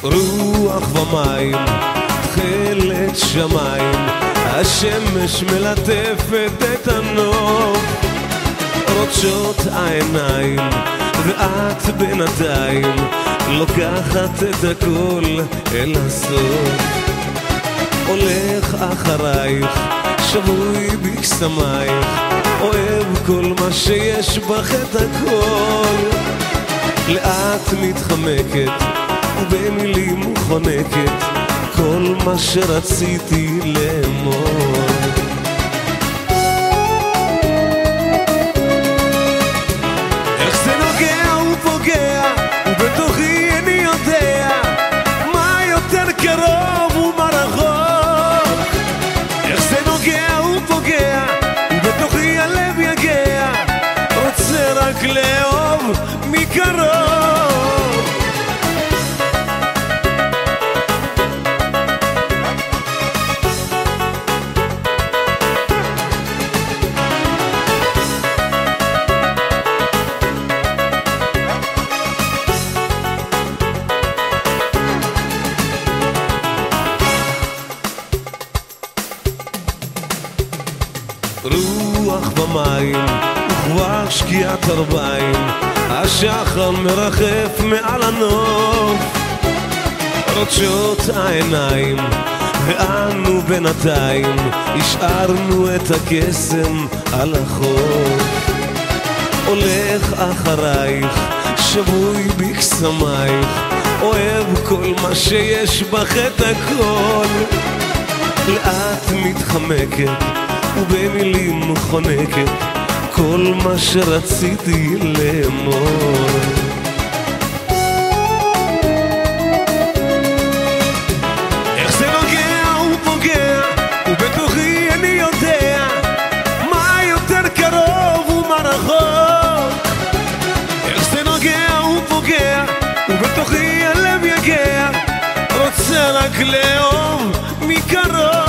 רוח ומים, תכלת שמיים, השמש מלטפת את הנוף, רוצשות העיניים, ואת בינתיים לוקחת את הכל אל הסוף. הולך אחרייך, שבוי בקסמייך, אוהב כל מה שיש בך את הכל. לאט מתחמקת ובמילים חונקת כל מה שרציתי לאמור. איך זה נוגע ופוגע ובתוכי אני יודע מה יותר קרוב ומה רחוק. איך זה נוגע ופוגע ובתוכי הלב יגע, רוצה רק לאהוב מקרוב. רוח במים וכבר שקיעת ערביים, השחר מרחף מעל הנוף, רוצשות העיניים, ואנו בינתיים השארנו את הקסם על החוף. הולך אחרייך, שבוי בקסמייך, אוהב כל מה שיש בך את הכל. לאט מתחמקת ובמילים חונקת כל מה שרציתי לאמור. איך זה נוגע ופוגע ובתוכי אני יודע מה יותר קרוב ומה רחוק. איך זה נוגע ופוגע ובתוכי הלב יגע, רוצה רק לאהוב מקרוב.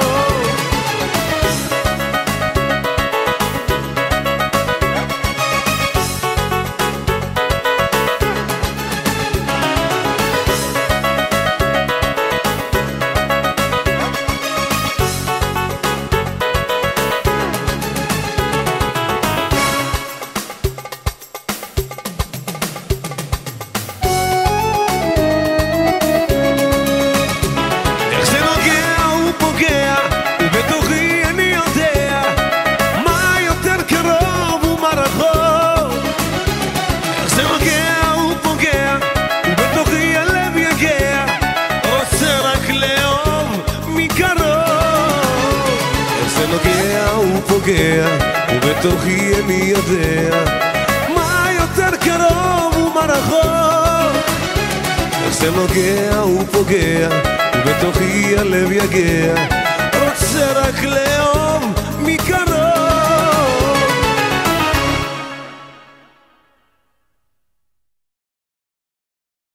ובתוכי אני יודע מה יותר קרוב ומה רחוק. איך זה נוגע ופוגע ובתוכי הלב יגע, רוצה רק לאהוב מקרוב.